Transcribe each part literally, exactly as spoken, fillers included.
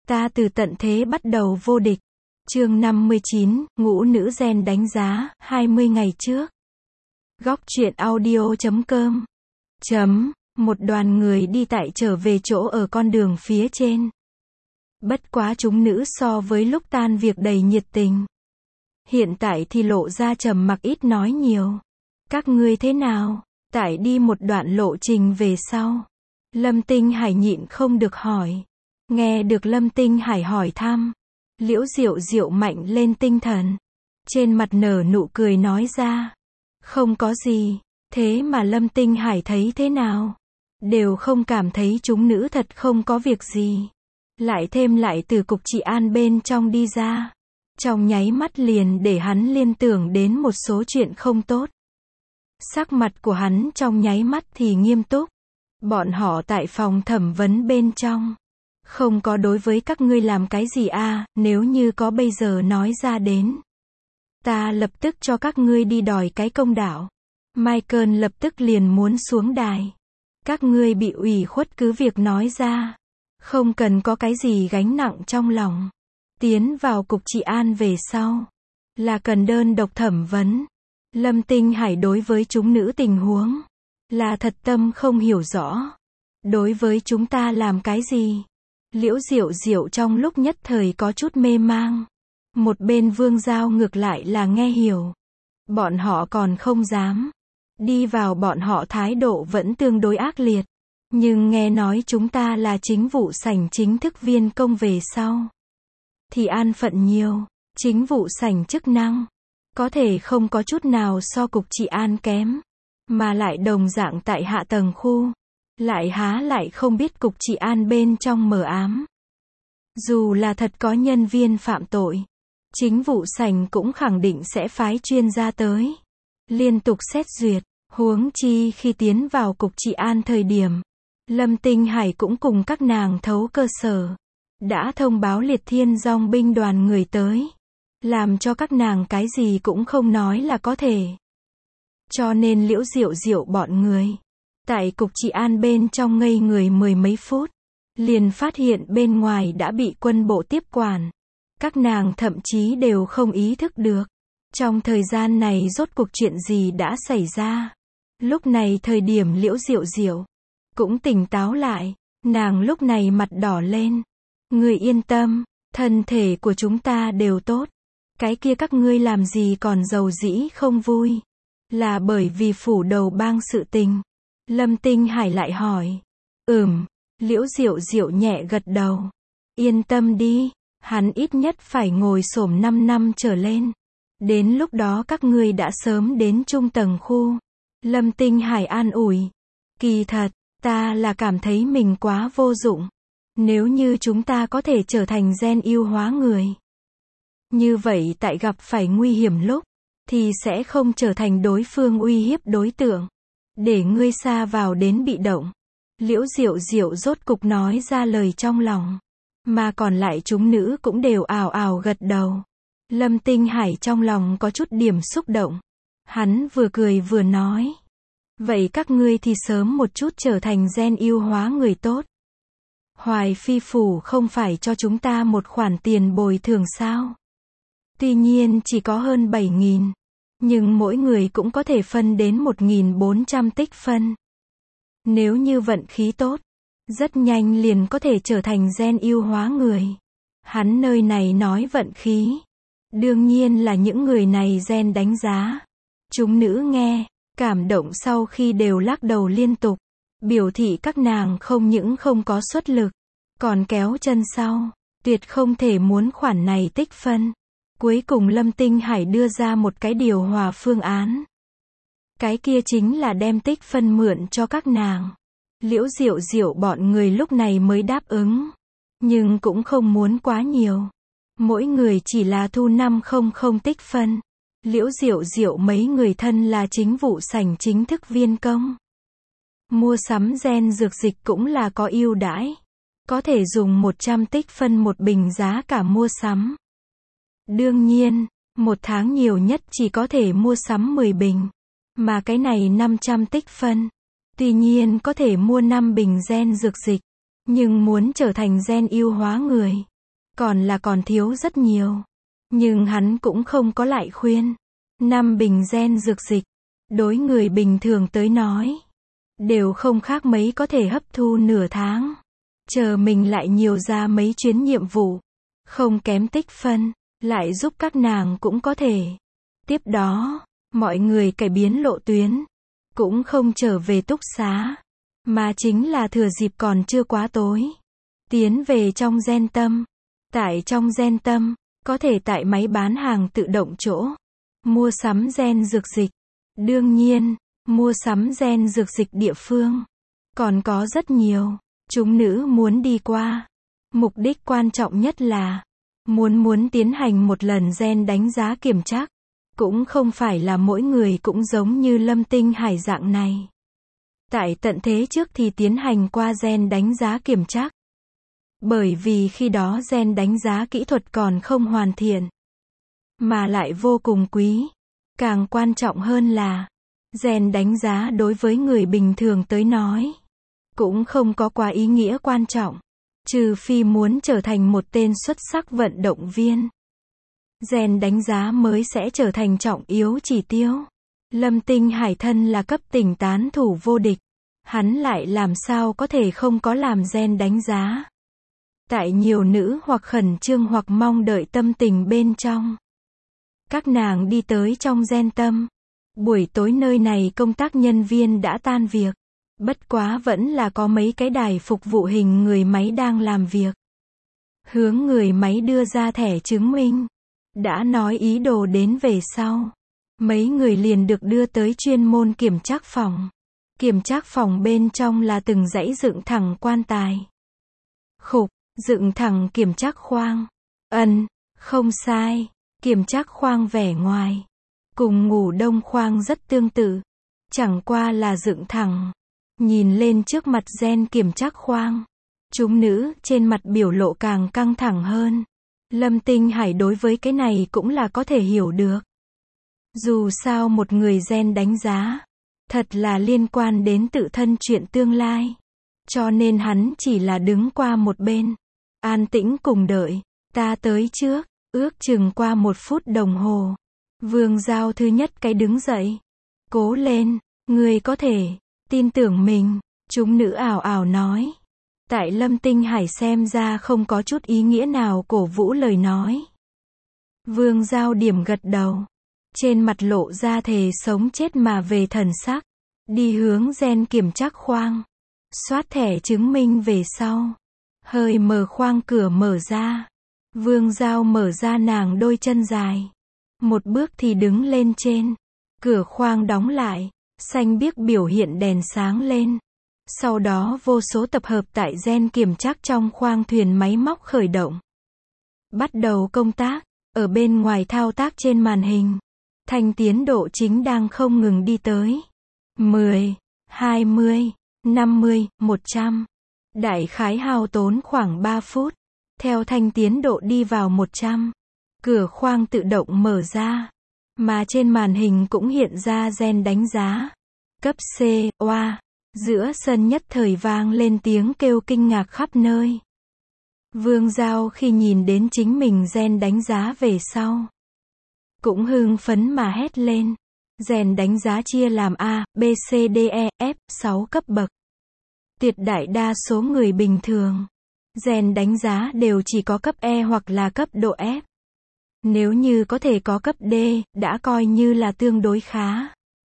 Ta từ tận thế bắt đầu vô địch. Chương năm mươi chín, ngũ nữ gen đánh giá, hai mươi ngày trước. Góc truyện audio chấm com. Chấm, một đoàn người đi tại trở về chỗ ở con đường phía trên. Bất quá chúng nữ so với lúc tan việc đầy nhiệt tình. Hiện tại thì lộ ra trầm mặc ít nói nhiều. Các ngươi thế nào? Tại đi một đoạn lộ trình về sau. Lâm Tinh Hải nhịn không được hỏi. Nghe được Lâm Tinh Hải hỏi thăm. Liễu Diệu Diệu mạnh lên tinh thần. Trên mặt nở nụ cười nói ra. Không có gì. Thế mà Lâm Tinh Hải thấy thế nào? Đều không cảm thấy chúng nữ thật không có việc gì. Lại thêm lại từ cục trị an bên trong đi ra. Trong nháy mắt liền để hắn liên tưởng đến một số chuyện không tốt. Sắc mặt của hắn trong nháy mắt thì nghiêm túc. Bọn họ tại phòng thẩm vấn bên trong. Không có đối với các ngươi làm cái gì à, nếu như có bây giờ nói ra đến. Ta lập tức cho các ngươi đi đòi cái công đạo. Michael lập tức liền muốn xuống đài. Các ngươi bị ủy khuất cứ việc nói ra. Không cần có cái gì gánh nặng trong lòng. Tiến vào cục trị an về sau. Là cần đơn độc thẩm vấn. Lâm Tinh Hải đối với chúng nữ tình huống. Là thật tâm không hiểu rõ. Đối với chúng ta làm cái gì? Liễu Diệu Diệu trong lúc nhất thời có chút mê mang. Một bên Vương Giao ngược lại là nghe hiểu. Bọn họ còn không dám. Đi vào bọn họ thái độ vẫn tương đối ác liệt. Nhưng nghe nói chúng ta là chính vụ sảnh chính thức viên công về sau. Thì an phận nhiều. Chính vụ sảnh chức năng. Có thể không có chút nào so cục trị an kém. Mà lại đồng dạng tại hạ tầng khu. Lại há lại không biết cục trị an bên trong mờ ám. Dù là thật có nhân viên phạm tội. Chính vụ sảnh cũng khẳng định sẽ phái chuyên gia tới. Liên tục xét duyệt. Huống chi khi tiến vào cục trị an thời điểm. Lâm Tinh Hải cũng cùng các nàng thấu cơ sở. Đã thông báo liệt thiên dòng binh đoàn người tới. Làm cho các nàng cái gì cũng không nói là có thể. Cho nên Liễu Diệu Diệu bọn người. Tại cục trị an bên trong ngây người mười mấy phút. Liền phát hiện bên ngoài đã bị quân bộ tiếp quản. Các nàng thậm chí đều không ý thức được. Trong thời gian này rốt cuộc chuyện gì đã xảy ra. Lúc này thời điểm Liễu Diệu Diệu cũng tỉnh táo lại. Nàng lúc này mặt đỏ lên. Người yên tâm. Thân thể của chúng ta đều tốt. Cái kia các ngươi làm gì còn giàu dĩ không vui. Là bởi vì phủ đầu bang sự tình. Lâm Tinh Hải lại hỏi. Ừm. Liễu Diệu Diệu nhẹ gật đầu. Yên tâm đi. Hắn ít nhất phải ngồi xổm năm năm trở lên. Đến lúc đó các ngươi đã sớm đến trung tầng khu. Lâm Tinh Hải an ủi. Kỳ thật, ta là cảm thấy mình quá vô dụng. Nếu như chúng ta có thể trở thành gen yêu hóa người. Như vậy tại gặp phải nguy hiểm lúc. Thì sẽ không trở thành đối phương uy hiếp đối tượng. Để ngươi xa vào đến bị động. Liễu Diệu Diệu rốt cục nói ra lời trong lòng. Mà còn lại chúng nữ cũng đều ào ào gật đầu. Lâm Tinh Hải trong lòng có chút điểm xúc động. Hắn vừa cười vừa nói. Vậy các ngươi thì sớm một chút trở thành gen yêu hóa người tốt. Hoài Phi Phủ không phải cho chúng ta một khoản tiền bồi thường sao? Tuy nhiên chỉ có hơn bảy nghìn. Nhưng mỗi người cũng có thể phân đến một nghìn bốn trăm tích phân. Nếu như vận khí tốt, rất nhanh liền có thể trở thành gen yêu hóa người. Hắn nơi này nói vận khí. Đương nhiên là những người này gen đánh giá. Chúng nữ nghe, cảm động sau khi đều lắc đầu liên tục. Biểu thị các nàng không những không có suất lực, còn kéo chân sau. Tuyệt không thể muốn khoản này tích phân. Cuối cùng Lâm Tinh Hải đưa ra một cái điều hòa phương án. Cái kia chính là đem tích phân mượn cho các nàng. Liễu Diệu Diệu bọn người lúc này mới đáp ứng. Nhưng cũng không muốn quá nhiều. Mỗi người chỉ là thu năm trăm tích phân. Liễu Diệu Diệu mấy người thân là chính vụ sảnh chính thức viên công. Mua sắm gen dược dịch cũng là có ưu đãi. Có thể dùng một trăm tích phân một bình giá cả mua sắm. Đương nhiên, một tháng nhiều nhất chỉ có thể mua sắm mười bình. Mà cái này năm trăm tích phân. Tuy nhiên có thể mua năm bình gen dược dịch. Nhưng muốn trở thành gen yêu hóa người. còn là còn thiếu rất nhiều. Nhưng hắn cũng không có lại khuyên. Năm bình gen dược dịch, đối người bình thường tới nói, đều không khác mấy có thể hấp thu nửa tháng. Chờ mình lại nhiều ra mấy chuyến nhiệm vụ, không kém tích phân, lại giúp các nàng cũng có thể. Tiếp đó, mọi người cải biến lộ tuyến, cũng không trở về túc xá, mà chính là thừa dịp còn chưa quá tối, tiến về trong gen tâm. Tại trong gen tâm, có thể tại máy bán hàng tự động chỗ, mua sắm gen dược dịch. Đương nhiên, mua sắm gen dược dịch địa phương, còn có rất nhiều, chúng nữ muốn đi qua. Mục đích quan trọng nhất là, muốn muốn tiến hành một lần gen đánh giá kiểm tra. Cũng không phải là mỗi người cũng giống như Lâm Tinh Hải dạng này. Tại tận thế trước thì tiến hành qua gen đánh giá kiểm tra. Bởi vì khi đó gen đánh giá kỹ thuật còn không hoàn thiện, mà lại vô cùng quý. Càng quan trọng hơn là, gen đánh giá đối với người bình thường tới nói, cũng không có quá ý nghĩa quan trọng, trừ phi muốn trở thành một tên xuất sắc vận động viên. Gen đánh giá mới sẽ trở thành trọng yếu chỉ tiêu. Lâm Tinh Hải thân là cấp tỉnh tán thủ vô địch, hắn lại làm sao có thể không có làm gen đánh giá. Tại nhiều nữ hoặc khẩn trương hoặc mong đợi tâm tình bên trong, các nàng đi tới trong gen tâm. Buổi tối nơi này công tác nhân viên đã tan việc, bất quá vẫn là có mấy cái đài phục vụ hình người máy đang làm việc. Hướng người máy đưa ra thẻ chứng minh, đã nói ý đồ đến về sau, mấy người liền được đưa tới chuyên môn kiểm trắc phòng. Kiểm trắc phòng bên trong là từng dãy dựng thẳng quan tài. Khục, dựng thẳng kiểm trắc khoang. Ân, không sai, kiểm trắc khoang vẻ ngoài, cùng ngủ đông khoang rất tương tự, chẳng qua là dựng thẳng. Nhìn lên trước mặt gen kiểm trắc khoang, chúng nữ trên mặt biểu lộ càng căng thẳng hơn. Lâm Tinh Hải đối với cái này cũng là có thể hiểu được. Dù sao một người gen đánh giá, thật là liên quan đến tự thân chuyện tương lai. Cho nên hắn chỉ là đứng qua một bên, an tĩnh cùng đợi. Ta tới trước, ước chừng qua một phút đồng hồ. Vương Giao thứ nhất cái đứng dậy. Cố lên, ngươi có thể, tin tưởng mình, chúng nữ ảo ảo nói. Tại Lâm Tinh Hải xem ra không có chút ý nghĩa nào cổ vũ lời nói. Vương Giao điểm gật đầu, trên mặt lộ ra thề sống chết mà về thần sắc, đi hướng gen kiểm trắc khoang, soát thẻ chứng minh về sau, hơi mở khoang cửa mở ra. Vương Giao mở ra nàng đôi chân dài, một bước thì đứng lên trên, cửa khoang đóng lại, xanh biếc biểu hiện đèn sáng lên. Sau đó vô số tập hợp tại gen kiểm trắc trong khoang thuyền máy móc khởi động. Bắt đầu công tác, ở bên ngoài thao tác trên màn hình. Thanh tiến độ chính đang không ngừng đi tới. mười, hai mươi, năm mươi, một trăm. Đại khái hao tốn khoảng ba phút. Theo thanh tiến độ đi vào một trăm. Cửa khoang tự động mở ra. Mà trên màn hình cũng hiện ra gen đánh giá. Cấp C, oa. Giữa sân nhất thời vang lên tiếng kêu kinh ngạc khắp nơi. Vương Giao khi nhìn đến chính mình gen đánh giá về sau, cũng hưng phấn mà hét lên. Gen đánh giá chia làm A, B, C, D, E, F, sáu cấp bậc. Tuyệt đại đa số người bình thường, gen đánh giá đều chỉ có cấp E hoặc là cấp độ F. Nếu như có thể có cấp D, đã coi như là tương đối khá.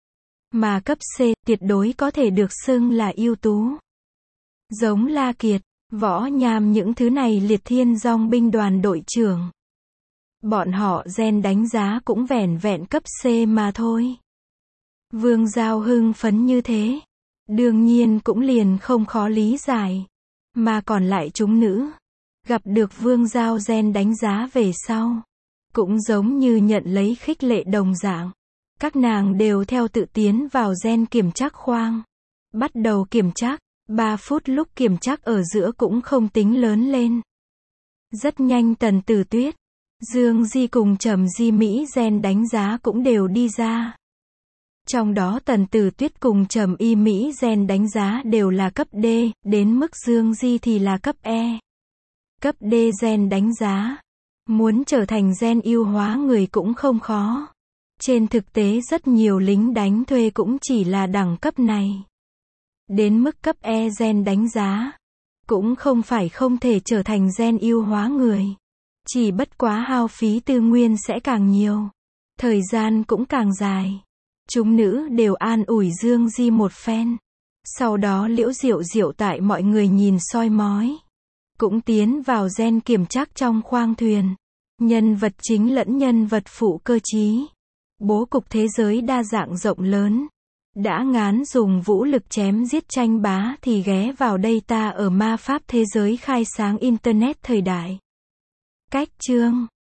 Mà cấp C, tuyệt đối có thể được xưng là ưu tú. Giống La Kiệt, Võ Nham những thứ này liệt thiên dòng binh đoàn đội trưởng. Bọn họ gen đánh giá cũng vẻn vẹn cấp C mà thôi. Vương Giao hưng phấn như thế, đương nhiên cũng liền không khó lý giải. Mà còn lại chúng nữ, gặp được Vương Giao gen đánh giá về sau, cũng giống như nhận lấy khích lệ đồng dạng. Các nàng đều theo tự tiến vào gen kiểm trắc khoang. Bắt đầu kiểm trắc, ba phút lúc kiểm trắc ở giữa cũng không tính lớn lên. Rất nhanh Tần Tử Tuyết, Dương Di cùng Trầm Di Mỹ gen đánh giá cũng đều đi ra. Trong đó Tần Tử Tuyết cùng Trầm Y Mỹ gen đánh giá đều là cấp D, đến mức Dương Di thì là cấp E. Cấp D gen đánh giá. Muốn trở thành gen ưu hóa người cũng không khó. Trên thực tế rất nhiều lính đánh thuê cũng chỉ là đẳng cấp này. Đến mức cấp E gen đánh giá. Cũng không phải không thể trở thành gen ưu hóa người. Chỉ bất quá hao phí tư nguyên sẽ càng nhiều. Thời gian cũng càng dài. Chúng nữ đều an ủi Dương Di một phen. Sau đó Liễu Diệu Diệu tại mọi người nhìn soi mói. Cũng tiến vào gen kiểm trắc trong khoang thuyền. Nhân vật chính lẫn nhân vật phụ cơ trí. Bố cục thế giới đa dạng rộng lớn. Đã ngán dùng vũ lực chém giết tranh bá thì ghé vào đây ta ở ma pháp thế giới khai sáng Internet thời đại. Cách chương